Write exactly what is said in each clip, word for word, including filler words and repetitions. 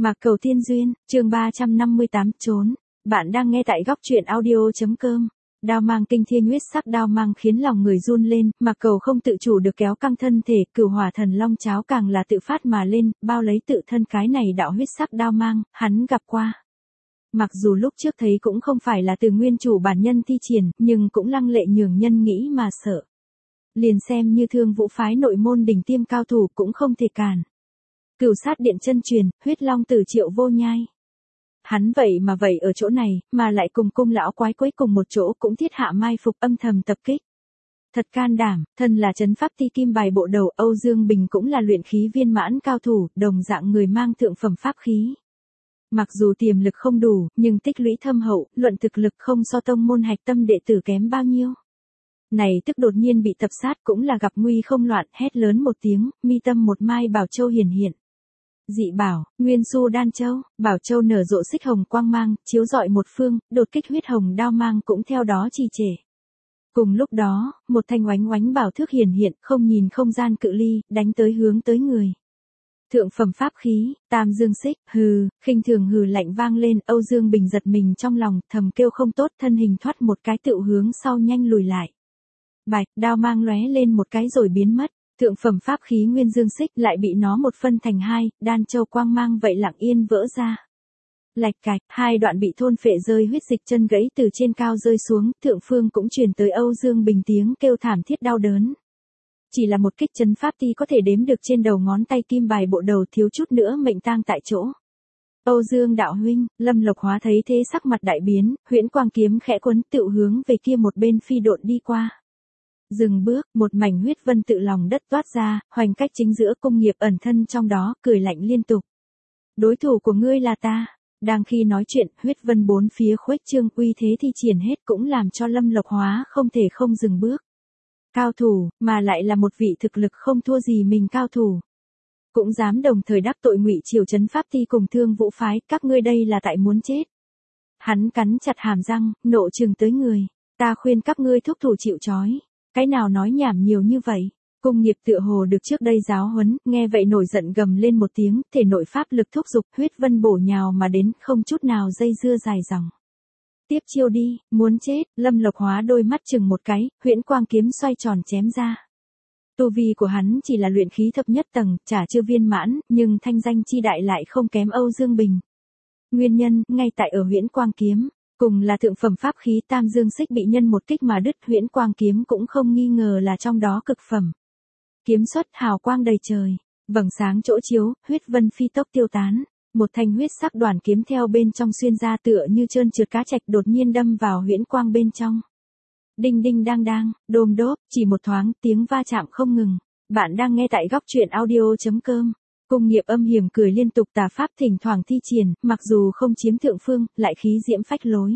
Mạc Cầu Tiên Duyên, chương ba trăm năm mươi tám, trốn. Bạn đang nghe tại góc truyện audio.com. Đao mang kinh thiên huyết sắc đao mang khiến lòng người run lên, Mạc Cầu không tự chủ được kéo căng thân thể, cửu hỏa thần long cháo càng là tự phát mà lên, bao lấy tự thân cái này đạo huyết sắc đao mang, hắn gặp qua. Mặc dù lúc trước thấy cũng không phải là từ nguyên chủ bản nhân thi triển, nhưng cũng lăng lệ nhường nhân nghĩ mà sợ. Liền xem như Thương Vũ phái nội môn đỉnh tiêm cao thủ cũng không thể cản. Cửu sát điện chân truyền, huyết long tử Triệu Vô Nhai. Hắn vậy mà vậy ở chỗ này, mà lại cùng cung lão quái quấy cùng một chỗ cũng thiết hạ mai phục âm thầm tập kích. Thật can đảm, thân là trấn pháp ti kim bài bộ đầu, Âu Dương Bình cũng là luyện khí viên mãn cao thủ, đồng dạng người mang thượng phẩm pháp khí. Mặc dù tiềm lực không đủ, nhưng tích lũy thâm hậu, luận thực lực không so tông môn hạch tâm đệ tử kém bao nhiêu. Này tức đột nhiên bị tập sát cũng là gặp nguy không loạn, hét lớn một tiếng, mi tâm một mai bảo châu hiển hiện. Dị bảo, Nguyên Xu Đan Châu, bảo châu nở rộ xích hồng quang mang, chiếu rọi một phương, đột kích huyết hồng đao mang cũng theo đó trì trệ. Cùng lúc đó, một thanh oánh oánh bảo thước hiển hiện, không nhìn không gian cự ly, đánh tới hướng tới người. Thượng phẩm pháp khí, Tam Dương Xích, hừ, khinh thường hừ lạnh vang lên, Âu Dương Bình giật mình trong lòng, thầm kêu không tốt, thân hình thoát một cái tựu hướng sau nhanh lùi lại. Bạch, đao mang lóe lên một cái rồi biến mất. Thượng phẩm pháp khí Nguyên Dương Xích lại bị nó một phân thành hai, đan châu quang mang vậy lặng yên vỡ ra. Lạch cạch, hai đoạn bị thôn phệ rơi huyết dịch chân gãy từ trên cao rơi xuống, thượng phương cũng truyền tới Âu Dương Bình tiếng kêu thảm thiết đau đớn. Chỉ là một kích trấn pháp ti có thể đếm được trên đầu ngón tay kim bài bộ đầu, thiếu chút nữa mệnh tang tại chỗ. Âu Dương đạo huynh, Lâm Lộc Hóa thấy thế sắc mặt đại biến, huyễn quang kiếm khẽ quấn tựu hướng về kia một bên phi độn đi qua. Dừng bước, một mảnh huyết vân tự lòng đất toát ra, hoành cách chính giữa công nghiệp ẩn thân trong đó, cười lạnh liên tục. Đối thủ của ngươi là ta. Đang khi nói chuyện, huyết vân bốn phía khuếch trương, uy thế thi triển hết cũng làm cho Lâm Lộc Hóa không thể không dừng bước. Cao thủ, mà lại là một vị thực lực không thua gì mình cao thủ. Cũng dám đồng thời đắc tội Ngụy Triều trấn pháp ti cùng Thương Vũ phái, các ngươi đây là tại muốn chết. Hắn cắn chặt hàm răng, nộ trừng tới người. Ta khuyên các ngươi thúc thủ chịu trói. Cái nào nói nhảm nhiều như vậy? Cung nghiệp tựa hồ được trước đây giáo huấn, nghe vậy nổi giận gầm lên một tiếng, thể nội pháp lực thúc giục, huyết vân bổ nhào mà đến, không chút nào dây dưa dài dòng. Tiếp chiêu đi, muốn chết, Lâm Lộc Hóa đôi mắt chừng một cái, huyễn quang kiếm xoay tròn chém ra. Tu vi của hắn chỉ là luyện khí thập nhất tầng, chả chưa viên mãn, nhưng thanh danh chi đại lại không kém Âu Dương Bình. Nguyên nhân, ngay tại ở huyễn quang kiếm. Cùng là thượng phẩm pháp khí Tam Dương Xích bị nhân một kích mà đứt, huyễn quang kiếm cũng không nghi ngờ là trong đó cực phẩm. Kiếm xuất hào quang đầy trời, vầng sáng chỗ chiếu, huyết vân phi tốc tiêu tán. Một thanh huyết sắc đoàn kiếm theo bên trong xuyên ra tựa như trơn trượt cá trạch đột nhiên đâm vào huyễn quang bên trong. Đinh đinh đang đang, đôm đốp, chỉ một thoáng tiếng va chạm không ngừng. Bạn đang nghe tại góc truyện audio.com. Cung nghiệp âm hiểm cười liên tục, tà pháp thỉnh thoảng thi triển, mặc dù không chiếm thượng phương, lại khí diễm phách lối.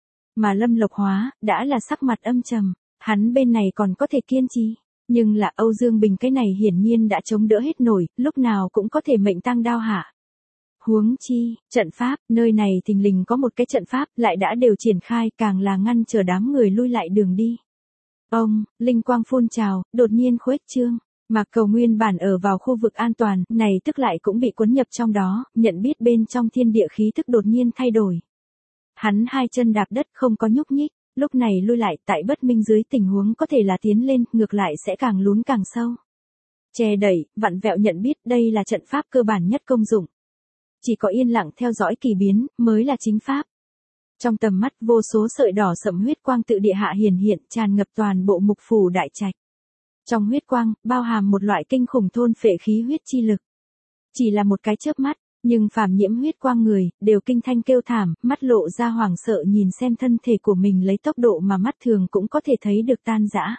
Mà Lâm Lộc Hóa, đã là sắc mặt âm trầm, hắn bên này còn có thể kiên trì, nhưng là Âu Dương Bình cái này hiển nhiên đã chống đỡ hết nổi, lúc nào cũng có thể mệnh tang đao hạ. Huống chi, trận pháp, nơi này thình lình có một cái trận pháp, lại đã đều triển khai, càng là ngăn chờ đám người lui lại đường đi. Ông, linh quang phun trào, đột nhiên khuếch trương. Mạc Cầu nguyên bản ở vào khu vực an toàn, này tức lại cũng bị cuốn nhập trong đó, nhận biết bên trong thiên địa khí thức đột nhiên thay đổi. Hắn hai chân đạp đất không có nhúc nhích, lúc này lui lại tại bất minh dưới tình huống có thể là tiến lên, ngược lại sẽ càng lún càng sâu. Che đẩy, vặn vẹo nhận biết đây là trận pháp cơ bản nhất công dụng. Chỉ có yên lặng theo dõi kỳ biến, mới là chính pháp. Trong tầm mắt vô số sợi đỏ sẫm huyết quang tự địa hạ hiển hiện tràn ngập toàn bộ mục phủ đại trạch. Trong huyết quang, bao hàm một loại kinh khủng thôn phệ khí huyết chi lực. Chỉ là một cái chớp mắt, nhưng phàm nhiễm huyết quang người, đều kinh thanh kêu thảm, mắt lộ ra hoảng sợ nhìn xem thân thể của mình lấy tốc độ mà mắt thường cũng có thể thấy được tan rã.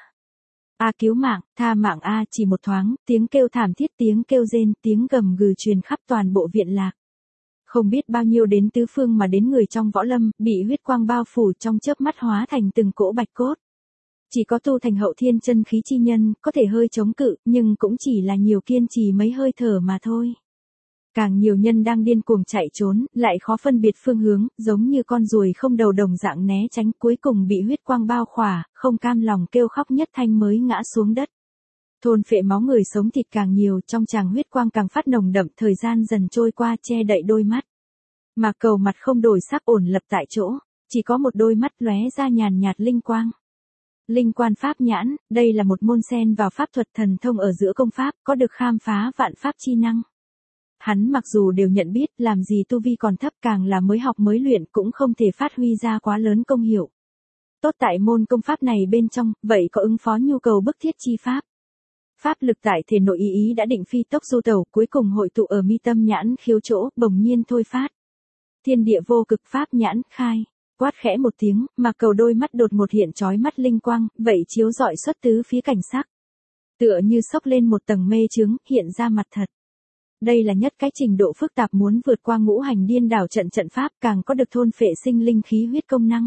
A cứu mạng, tha mạng A, chỉ một thoáng, tiếng kêu thảm thiết, tiếng kêu rên, tiếng gầm gừ truyền khắp toàn bộ viện lạc. Không biết bao nhiêu đến tứ phương mà đến người trong võ lâm, bị huyết quang bao phủ trong chớp mắt hóa thành từng cỗ bạch cốt. Chỉ có tu thành hậu thiên chân khí chi nhân, có thể hơi chống cự, nhưng cũng chỉ là nhiều kiên trì mấy hơi thở mà thôi. Càng nhiều nhân đang điên cuồng chạy trốn, lại khó phân biệt phương hướng, giống như con ruồi không đầu đồng dạng né tránh, cuối cùng bị huyết quang bao khỏa, không cam lòng kêu khóc nhất thanh mới ngã xuống đất. Thôn phệ máu người sống thịt càng nhiều, trong tràng huyết quang càng phát nồng đậm, thời gian dần trôi qua che đậy đôi mắt. Mạc Cầu mặt không đổi sắc ổn lập tại chỗ, chỉ có một đôi mắt lóe ra nhàn nhạt linh quang. Linh quan pháp nhãn, đây là một môn xen vào pháp thuật thần thông ở giữa công pháp, có được khám phá vạn pháp chi năng. Hắn mặc dù đều nhận biết, làm gì tu vi còn thấp, càng là mới học mới luyện, cũng không thể phát huy ra quá lớn công hiệu. Tốt tại môn công pháp này bên trong, vậy có ứng phó nhu cầu bức thiết chi pháp. Pháp lực tại thể nội ý ý đã định phi tốc du tẩu, cuối cùng hội tụ ở mi tâm nhãn khiếu chỗ, bỗng nhiên thôi phát. Thiên địa vô cực pháp nhãn khai. Quát khẽ một tiếng, Mạc Cầu đôi mắt đột ngột hiện chói mắt linh quang, vậy chiếu rọi xuất tứ phía cảnh sắc. Tựa như xốc lên một tầng mê chướng, hiện ra mặt thật. Đây là nhất cái trình độ phức tạp muốn vượt qua ngũ hành điên đảo trận trận pháp, càng có được thôn phệ sinh linh khí huyết công năng.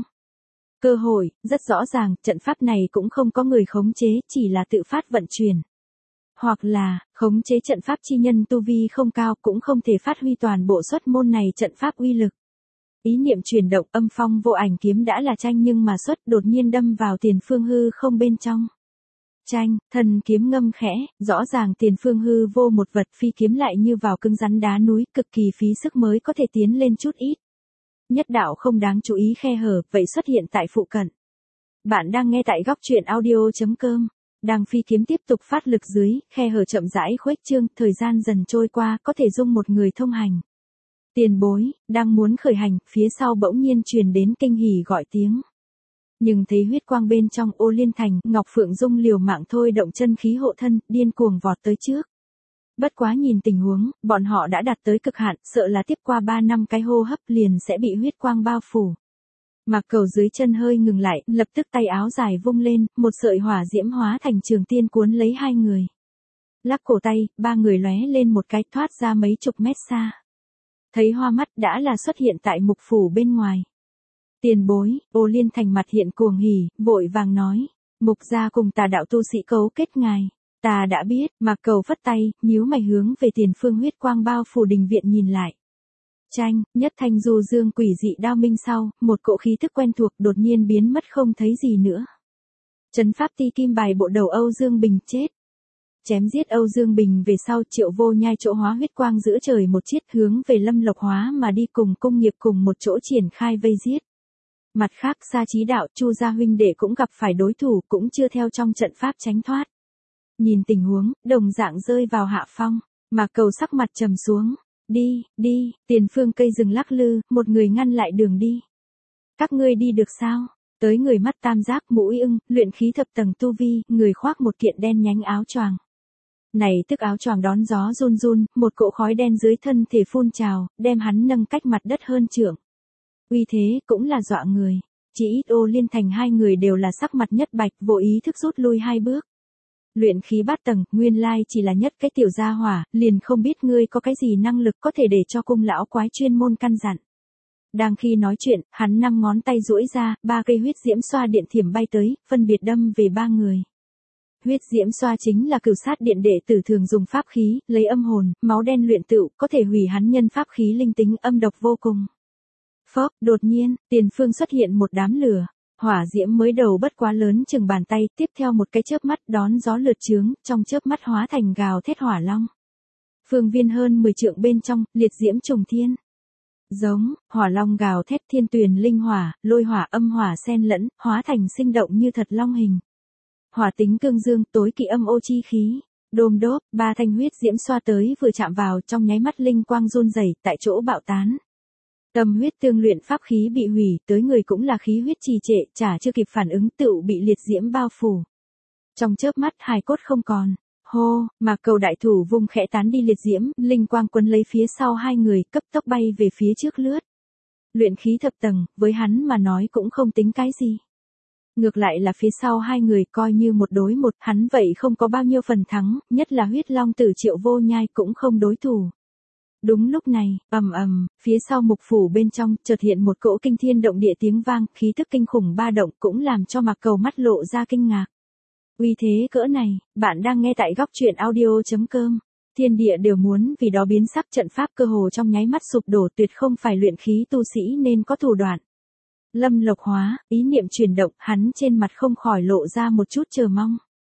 Cơ hội, rất rõ ràng, trận pháp này cũng không có người khống chế, chỉ là tự phát vận chuyển. Hoặc là, khống chế trận pháp chi nhân tu vi không cao, cũng không thể phát huy toàn bộ xuất môn này trận pháp uy lực. Ý niệm chuyển động, âm phong vô ảnh kiếm đã là tranh nhưng mà xuất đột nhiên đâm vào tiền phương hư không bên trong. Tranh, thần kiếm ngâm khẽ, rõ ràng tiền phương hư vô một vật phi kiếm lại như vào cứng rắn đá núi, cực kỳ phí sức mới có thể tiến lên chút ít. Nhất đạo không đáng chú ý khe hở, vậy xuất hiện tại phụ cận. Bạn đang nghe tại góc truyện audio.com. Đang phi kiếm tiếp tục phát lực dưới, khe hở chậm rãi khuếch trương, thời gian dần trôi qua, có thể dung một người thông hành. Tiền bối, đang muốn khởi hành, phía sau bỗng nhiên truyền đến kinh hỉ gọi tiếng. Nhưng thấy huyết quang bên trong Ô Liên Thành, Ngọc Phượng Dung liều mạng thôi động chân khí hộ thân, điên cuồng vọt tới trước. Bất quá nhìn tình huống, bọn họ đã đạt tới cực hạn, sợ là tiếp qua ba năm cái hô hấp liền sẽ bị huyết quang bao phủ. Mạc Cầu dưới chân hơi ngừng lại, lập tức tay áo dài vung lên, một sợi hỏa diễm hóa thành trường tiên cuốn lấy hai người. Lắc cổ tay, ba người lóe lên một cái thoát ra mấy chục mét xa. Thấy hoa mắt đã là xuất hiện tại mục phủ bên ngoài. Tiền bối, Ô Liên Thành mặt hiện cuồng hỉ, vội vàng nói. Mục gia cùng Tà đạo tu sĩ cấu kết ngài. Ta đã biết, Mạc Cầu phất tay, nhíu mày hướng về tiền phương huyết quang bao phủ đình viện nhìn lại. Tranh, nhất thanh du dương quỷ dị đao minh sau, một cỗ khí thức quen thuộc đột nhiên biến mất không thấy gì nữa. Trấn pháp ti kim bài bộ đầu Âu Dương Bình chết. Chém giết Âu Dương Bình về sau Triệu Vô Nhai chỗ hóa huyết quang giữa trời một chiết hướng về Lâm Lộc Hóa mà đi cùng công nghiệp cùng một chỗ triển khai vây giết. Mặt khác Sa Chí Đạo Chu gia huynh đệ cũng gặp phải đối thủ cũng chưa theo trong trận pháp tránh thoát. Nhìn tình huống, đồng dạng rơi vào hạ phong, Mạc Cầu sắc mặt trầm xuống. Đi, đi, tiền phương cây rừng lắc lư, một người ngăn lại đường đi. Các ngươi đi được sao? Tới người mắt tam giác mũi ưng, luyện khí thập tầng tu vi, người khoác một kiện đen nhánh áo choàng. Này tức áo choàng đón gió run run, một cỗ khói đen dưới thân thể phun trào, đem hắn nâng cách mặt đất hơn trượng. Uy thế cũng là dọa người, chỉ ít Ô Liên Thành hai người đều là sắc mặt nhất bạch, vô ý thức rút lui hai bước. Luyện khí bát tầng, nguyên lai chỉ là nhất cái tiểu gia hỏa, liền không biết ngươi có cái gì năng lực có thể để cho cung lão quái chuyên môn căn dặn. Đang khi nói chuyện, hắn năm ngón tay duỗi ra, ba cây huyết diễm xoa điện thiểm bay tới, phân biệt đâm về ba người. Huyết diễm xoa chính là cửu sát điện đệ tử thường dùng pháp khí, lấy âm hồn, máu đen luyện tựu, có thể hủy hắn nhân pháp khí linh tính âm độc vô cùng. Phốc, đột nhiên, tiền phương xuất hiện một đám lửa. Hỏa diễm mới đầu bất quá lớn chừng bàn tay, tiếp theo một cái chớp mắt đón gió lượt chướng, trong chớp mắt hóa thành gào thét hỏa long. Phương viên hơn mười trượng bên trong, liệt diễm trùng thiên. Giống, hỏa long gào thét thiên tuyền linh hỏa, lôi hỏa âm hỏa xen lẫn, hóa thành sinh động như thật long hình. Hỏa tính cương dương, tối kỵ âm ô chi khí. Đôm đốp, ba thanh huyết diễm xoa tới vừa chạm vào trong nháy mắt linh quang run rẩy tại chỗ bạo tán. Tâm huyết tương luyện pháp khí bị hủy, tới người cũng là khí huyết trì trệ, chả chưa kịp phản ứng tựu bị liệt diễm bao phủ. Trong chớp mắt hài cốt không còn. Hô, Mạc Cầu đại thủ vung khẽ tán đi liệt diễm, linh quang quấn lấy phía sau hai người, cấp tốc bay về phía trước lướt. Luyện khí thập tầng, với hắn mà nói cũng không tính cái gì. Ngược lại là phía sau hai người coi như một đối một, hắn vậy không có bao nhiêu phần thắng, nhất là huyết long tử Triệu Vô Nhai cũng không đối thủ. Đúng lúc này, ầm ầm, phía sau mục phủ bên trong chợt hiện một cỗ kinh thiên động địa tiếng vang, khí tức kinh khủng ba động cũng làm cho Mạc Cầu mắt lộ ra kinh ngạc. Uy thế cỡ này, bạn đang nghe tại góc truyện audio.com. Thiên địa đều muốn vì đó biến sắc, trận pháp cơ hồ trong nháy mắt sụp đổ, tuyệt không phải luyện khí tu sĩ nên có thủ đoạn. Lâm Lộc Hóa, ý niệm chuyển động, hắn trên mặt không khỏi lộ ra một chút chờ mong.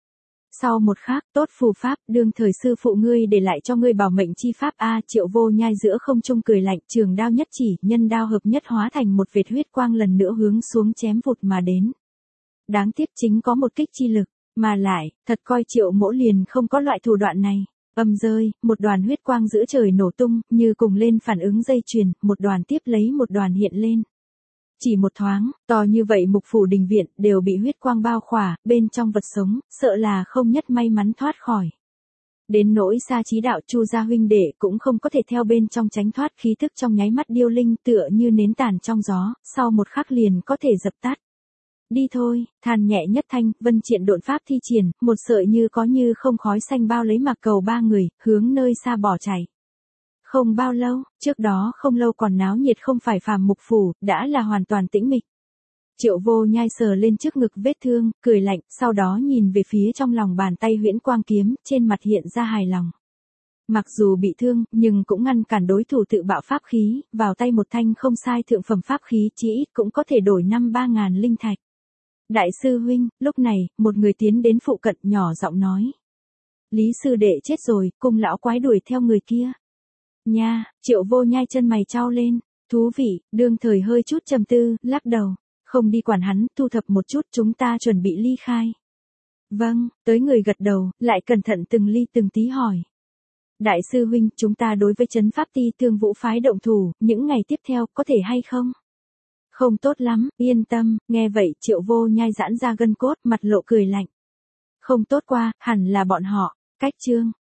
Sau một khắc, tốt phù pháp, đương thời sư phụ ngươi để lại cho ngươi bảo mệnh chi pháp a. Triệu Vô Nhai giữa không trung cười lạnh, trường đao nhất chỉ, nhân đao hợp nhất hóa thành một vệt huyết quang lần nữa hướng xuống chém vụt mà đến. Đáng tiếc chính có một kích chi lực, mà lại, thật coi Triệu Mỗ liền không có loại thủ đoạn này. Âm rơi, một đoàn huyết quang giữa trời nổ tung, như cùng lên phản ứng dây chuyền, một đoàn tiếp lấy một đoàn hiện lên. Chỉ một thoáng, to như vậy mục phủ đình viện, đều bị huyết quang bao khỏa, bên trong vật sống, sợ là không nhất may mắn thoát khỏi. Đến nỗi Sa Chí Đạo Chu gia huynh đệ cũng không có thể theo bên trong tránh thoát, khí thức trong nháy mắt điêu linh tựa như nến tàn trong gió, sau một khắc liền có thể dập tắt. Đi thôi, than nhẹ nhất thanh, vân triện độn pháp thi triển, một sợi như có như không khói xanh bao lấy Mạc Cầu ba người, hướng nơi xa bỏ chạy. Không bao lâu, trước đó không lâu còn náo nhiệt không phải phàm mục phủ, đã là hoàn toàn tĩnh mịch. Triệu Vô Nhai sờ lên trước ngực vết thương, cười lạnh, sau đó nhìn về phía trong lòng bàn tay huyễn quang kiếm, trên mặt hiện ra hài lòng. Mặc dù bị thương, nhưng cũng ngăn cản đối thủ tự bạo pháp khí, vào tay một thanh không sai thượng phẩm pháp khí chỉ ít cũng có thể đổi năm ba ngàn linh thạch. Đại sư huynh, lúc này, một người tiến đến phụ cận nhỏ giọng nói. Lý sư đệ chết rồi, cùng lão quái đuổi theo người kia. Nha, Triệu Vô Nhai chân mày chau lên, thú vị, đương thời hơi chút trầm tư, lắc đầu, không đi quản hắn, thu thập một chút chúng ta chuẩn bị ly khai. Vâng, tới người gật đầu, lại cẩn thận từng ly từng tí hỏi. Đại sư huynh, chúng ta đối với trấn pháp ti Thương Vũ phái động thủ, những ngày tiếp theo, có thể hay không? Không tốt lắm, yên tâm, nghe vậy Triệu Vô Nhai giãn ra gân cốt, mặt lộ cười lạnh. Không tốt qua, hẳn là bọn họ, cách chương.